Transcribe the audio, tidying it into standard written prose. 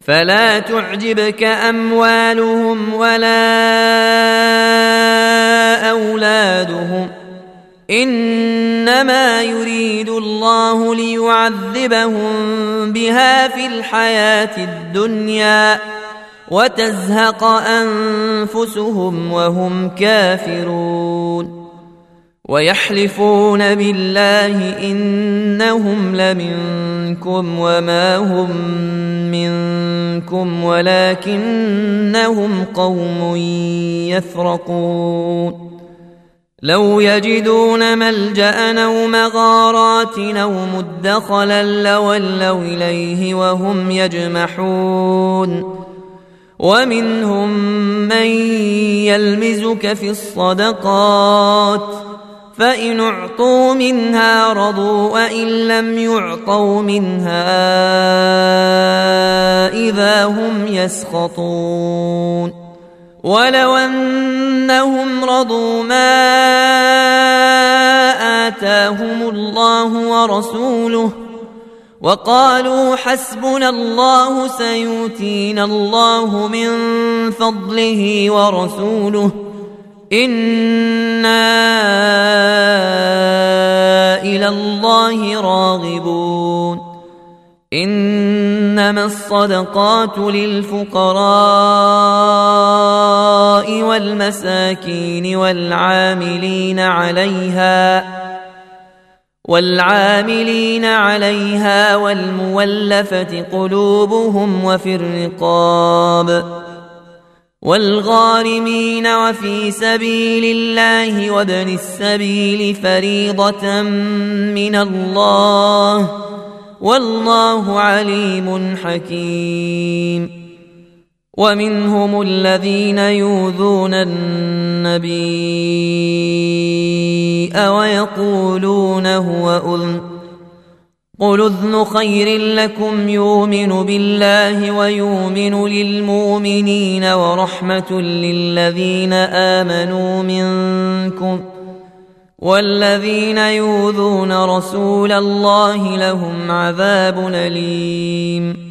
فلا تعجبك أموالهم ولا أولادهم، إنما يريد الله ليعذبهم بها في الحياة الدنيا وتزهق أنفسهم وهم كافرون. ويحلفون بالله إنهم لمنكم وما هم منكم ولكنهم قوم يفرقون. لو يجدون ملجأ أو مغارات أو مدخلا لولوا إليه وهم يجمحون. ومنهم من يلمزك في الصدقات فإن أعطوا منها رضوا وإن لم يعطوا منها إذا هم يسخطون. ولو أنهم رضوا ما آتاهم الله ورسوله وقالوا حسبنا الله سيؤتينا الله من فضله ورسوله إنا إلى الله راغبون. إنما الصدقات للفقراء والمساكين والعاملين عليها والمولفة قلوبهم وفي الرقاب والغارمين وفي سبيل الله وابن السبيل فريضة من الله والله عليم حكيم. ومنهم الذين يؤذون النبي ويقولون هو أذن قل أذن خير لكم يؤمن بالله ويؤمن للمؤمنين ورحمة للذين آمنوا منكم والذين يؤذون رسول الله لهم عذاب أليم.